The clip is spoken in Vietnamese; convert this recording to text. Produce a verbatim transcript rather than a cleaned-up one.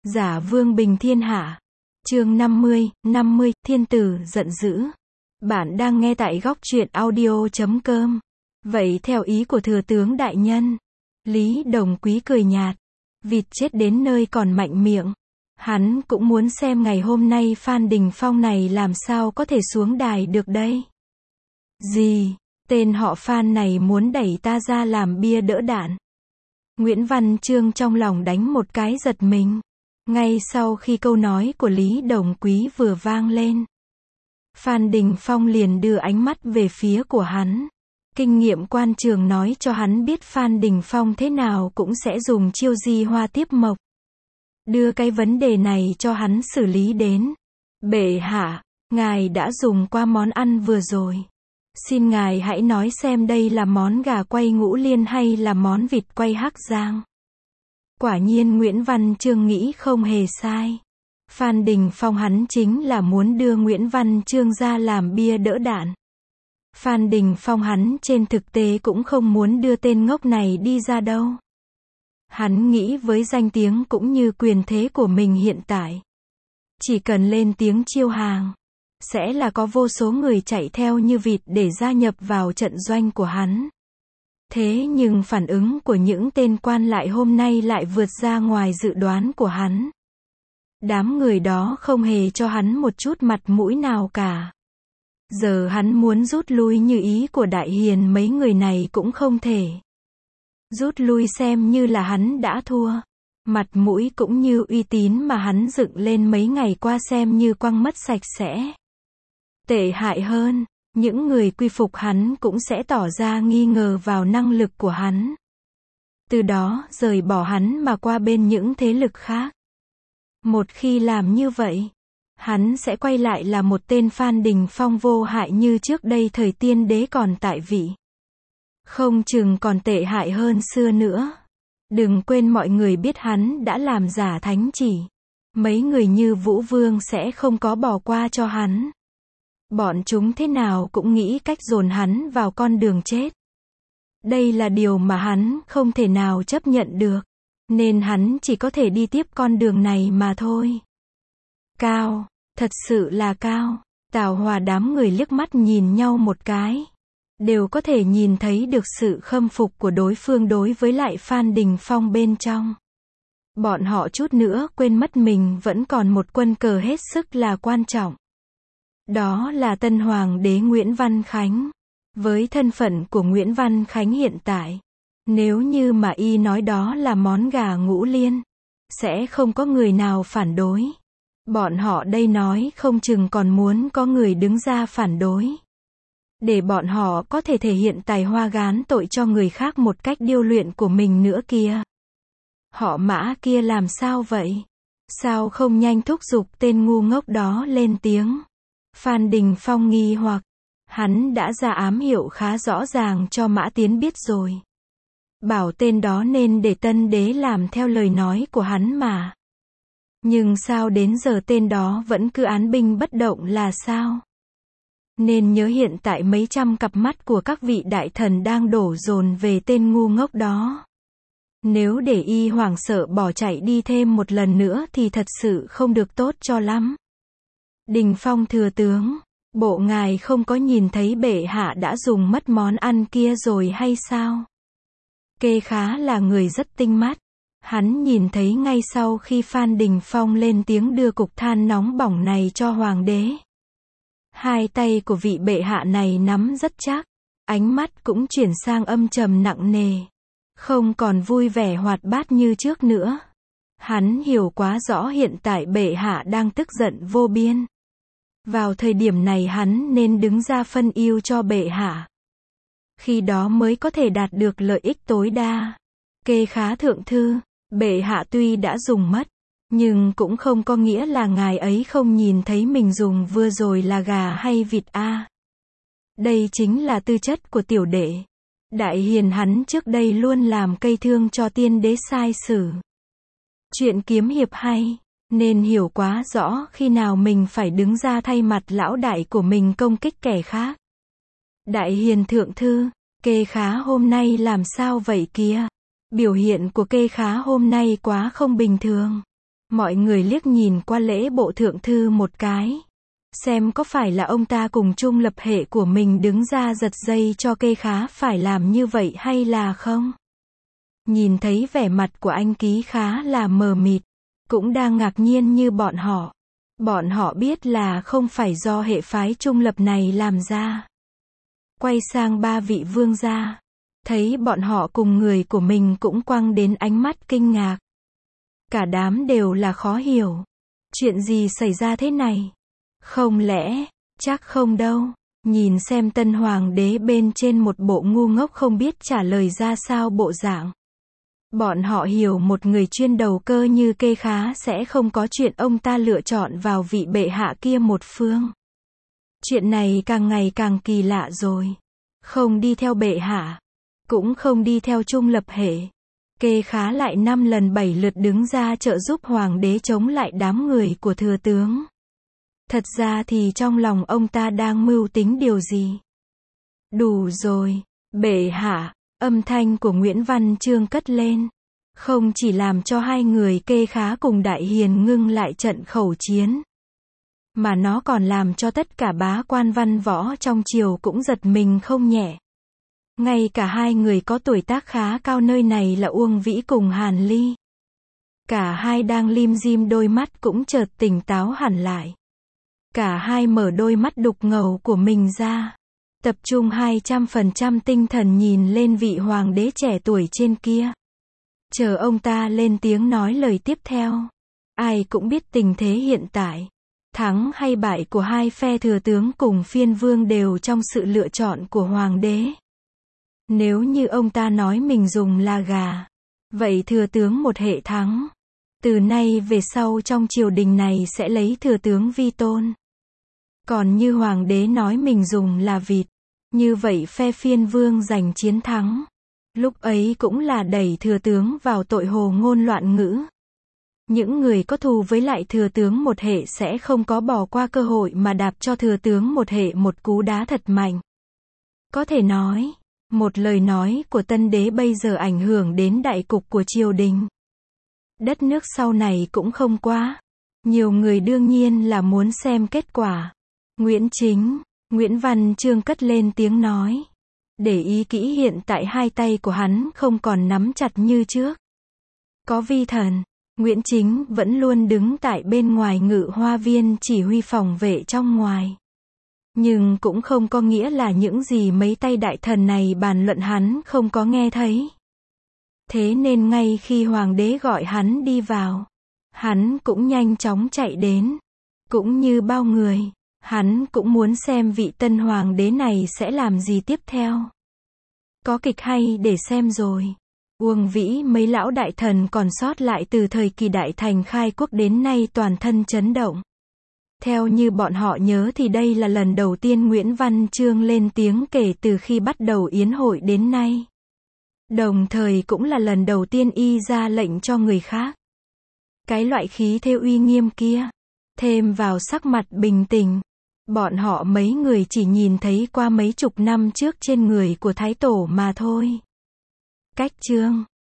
Giả vương bình thiên hạ. Chương năm mươi, năm mươi, thiên tử giận dữ. Bạn đang nghe tại góc truyện audio chấm com. Vậy theo ý của thừa tướng đại nhân. Lý Đồng Quý cười nhạt. Vịt chết đến nơi còn mạnh miệng. Hắn cũng muốn xem ngày hôm nay Phan Đình Phong này làm sao có thể xuống đài được đây. Gì, tên họ Phan này muốn đẩy ta ra làm bia đỡ đạn. Nguyễn Văn Chương trong lòng đánh một cái giật mình. Ngay sau khi câu nói của Lý Đồng Quý vừa vang lên, Phan Đình Phong liền đưa ánh mắt về phía của hắn. Kinh nghiệm quan trường nói cho hắn biết Phan Đình Phong thế nào cũng sẽ dùng chiêu di hoa tiếp mộc. Đưa cái vấn đề này cho hắn xử lý đến. Bệ hạ, ngài đã dùng qua món ăn vừa rồi. Xin ngài hãy nói xem đây là món gà quay ngũ liên hay là món vịt quay hắc giang. Quả nhiên Nguyễn Văn Chương nghĩ không hề sai. Phan Đình Phong hắn chính là muốn đưa Nguyễn Văn Chương ra làm bia đỡ đạn. Phan Đình Phong hắn trên thực tế cũng không muốn đưa tên ngốc này đi ra đâu. Hắn nghĩ với danh tiếng cũng như quyền thế của mình hiện tại, chỉ cần lên tiếng chiêu hàng, sẽ là có vô số người chạy theo như vịt để gia nhập vào trận doanh của hắn. Thế nhưng phản ứng của những tên quan lại hôm nay lại vượt ra ngoài dự đoán của hắn. Đám người đó không hề cho hắn một chút mặt mũi nào cả. Giờ hắn muốn rút lui như ý của đại hiền mấy người này cũng không thể. Rút lui xem như là hắn đã thua. Mặt mũi cũng như uy tín mà hắn dựng lên mấy ngày qua xem như quăng mất sạch sẽ. Tệ hại hơn, những người quy phục hắn cũng sẽ tỏ ra nghi ngờ vào năng lực của hắn. Từ đó rời bỏ hắn mà qua bên những thế lực khác. Một khi làm như vậy, hắn sẽ quay lại là một tên Phan Đình Phong vô hại như trước đây thời tiên đế còn tại vị. Không chừng còn tệ hại hơn xưa nữa. Đừng quên mọi người biết hắn đã làm giả thánh chỉ. Mấy người như Vũ Vương sẽ không có bỏ qua cho hắn. Bọn chúng thế nào cũng nghĩ cách dồn hắn vào con đường chết. Đây là điều mà hắn không thể nào chấp nhận được. Nên hắn chỉ có thể đi tiếp con đường này mà thôi. Cao, thật sự là cao. Tào Hòa đám người liếc mắt nhìn nhau một cái. Đều có thể nhìn thấy được sự khâm phục của đối phương đối với lại Phan Đình Phong bên trong. Bọn họ chút nữa quên mất mình vẫn còn một quân cờ hết sức là quan trọng. Đó là Tân Hoàng đế Nguyễn Văn Khánh. Với thân phận của Nguyễn Văn Khánh hiện tại, nếu như mà y nói đó là món gà ngũ liên, sẽ không có người nào phản đối. Bọn họ đây nói không chừng còn muốn có người đứng ra phản đối. Để bọn họ có thể thể hiện tài hoa gán tội cho người khác một cách điêu luyện của mình nữa kia. Họ Mã kia làm sao vậy? Sao không nhanh thúc giục tên ngu ngốc đó lên tiếng? Phan Đình Phong nghi hoặc, hắn đã ra ám hiệu khá rõ ràng cho Mã Tiến biết rồi. Bảo tên đó nên để tân đế làm theo lời nói của hắn mà. Nhưng sao đến giờ tên đó vẫn cứ án binh bất động là sao? Nên nhớ hiện tại mấy trăm cặp mắt của các vị đại thần đang đổ dồn về tên ngu ngốc đó. Nếu để y hoảng sợ bỏ chạy đi thêm một lần nữa thì thật sự không được tốt cho lắm. Đình Phong thừa tướng, bộ ngài không có nhìn thấy bệ hạ đã dùng mất món ăn kia rồi hay sao? Kê Khá là người rất tinh mắt. Hắn nhìn thấy ngay sau khi Phan Đình Phong lên tiếng đưa cục than nóng bỏng này cho hoàng đế. Hai tay của vị bệ hạ này nắm rất chắc, ánh mắt cũng chuyển sang âm trầm nặng nề, không còn vui vẻ hoạt bát như trước nữa. Hắn hiểu quá rõ hiện tại bệ hạ đang tức giận vô biên. Vào thời điểm này hắn nên đứng ra phân ưu cho bệ hạ. Khi đó mới có thể đạt được lợi ích tối đa. Kê Khá thượng thư, bệ hạ tuy đã dùng mất, nhưng cũng không có nghĩa là ngài ấy không nhìn thấy mình dùng vừa rồi là gà hay vịt a. À. Đây chính là tư chất của tiểu đệ. Đại hiền hắn trước đây luôn làm cây thương cho tiên đế sai sử. Chuyện kiếm hiệp hay, nên hiểu quá rõ khi nào mình phải đứng ra thay mặt lão đại của mình công kích kẻ khác. Đại hiền thượng thư, Kê Khá hôm nay làm sao vậy kia? Biểu hiện của Kê Khá hôm nay quá không bình thường. Mọi người liếc nhìn qua lễ bộ thượng thư một cái. Xem có phải là ông ta cùng chung lập hệ của mình đứng ra giật dây cho Kê Khá phải làm như vậy hay là không? Nhìn thấy vẻ mặt của anh Ký khá là mờ mịt, cũng đang ngạc nhiên như bọn họ. Bọn họ biết là không phải do hệ phái trung lập này làm ra. Quay sang ba vị vương gia, thấy bọn họ cùng người của mình cũng quăng đến ánh mắt kinh ngạc. Cả đám đều là khó hiểu. Chuyện gì xảy ra thế này? Không lẽ, chắc không đâu. Nhìn xem tân hoàng đế bên trên một bộ ngu ngốc không biết trả lời ra sao bộ dạng. Bọn họ hiểu một người chuyên đầu cơ như Kê Khá sẽ không có chuyện ông ta lựa chọn vào vị bệ hạ kia một phương. Chuyện này càng ngày càng kỳ lạ rồi. Không đi theo bệ hạ, cũng không đi theo trung lập hệ. Kê Khá lại năm lần bảy lượt đứng ra trợ giúp hoàng đế chống lại đám người của thừa tướng. Thật ra thì trong lòng ông ta đang mưu tính điều gì? Đủ rồi, bệ hạ. Âm thanh của Nguyễn Văn Chương cất lên. Không chỉ làm cho hai người Kê Khá cùng Đại Hiền ngưng lại trận khẩu chiến, mà nó còn làm cho tất cả bá quan văn võ trong triều cũng giật mình không nhẹ. Ngay cả hai người có tuổi tác khá cao nơi này là Uông Vĩ cùng Hàn Ly. Cả hai đang lim dim đôi mắt cũng chợt tỉnh táo hẳn lại. Cả hai mở đôi mắt đục ngầu của mình ra. Tập trung hai trăm phần trăm tinh thần nhìn lên vị hoàng đế trẻ tuổi trên kia. Chờ ông ta lên tiếng nói lời tiếp theo. Ai cũng biết tình thế hiện tại. Thắng hay bại của hai phe thừa tướng cùng phiên vương đều trong sự lựa chọn của hoàng đế. Nếu như ông ta nói mình dùng là gà, vậy thừa tướng một hệ thắng. Từ nay về sau trong triều đình này sẽ lấy thừa tướng vi tôn. Còn như hoàng đế nói mình dùng là vịt, như vậy phe phiên vương giành chiến thắng. Lúc ấy cũng là đẩy thừa tướng vào tội hồ ngôn loạn ngữ. Những người có thù với lại thừa tướng một hệ sẽ không có bỏ qua cơ hội mà đạp cho thừa tướng một hệ một cú đá thật mạnh. Có thể nói, một lời nói của tân đế bây giờ ảnh hưởng đến đại cục của triều đình. Đất nước sau này cũng không quá. Nhiều người đương nhiên là muốn xem kết quả. Nguyễn Chính, Nguyễn Văn Chương cất lên tiếng nói. Để ý kỹ hiện tại hai tay của hắn không còn nắm chặt như trước. Có vi thần, Nguyễn Chính vẫn luôn đứng tại bên ngoài Ngự Hoa Viên chỉ huy phòng vệ trong ngoài. Nhưng cũng không có nghĩa là những gì mấy tay đại thần này bàn luận hắn không có nghe thấy. Thế nên ngay khi hoàng đế gọi hắn đi vào, hắn cũng nhanh chóng chạy đến. Cũng như bao người, hắn cũng muốn xem vị tân hoàng đế này sẽ làm gì tiếp theo. Có kịch hay để xem rồi. Uông Vĩ mấy lão đại thần còn sót lại từ thời kỳ đại thành khai quốc đến nay toàn thân chấn động. Theo như bọn họ nhớ thì đây là lần đầu tiên Nguyễn Văn Chương lên tiếng kể từ khi bắt đầu yến hội đến nay. Đồng thời cũng là lần đầu tiên y ra lệnh cho người khác. Cái loại khí thế uy nghiêm kia, thêm vào sắc mặt bình tĩnh, bọn họ mấy người chỉ nhìn thấy qua mấy chục năm trước trên người của Thái Tổ mà thôi. Cách chương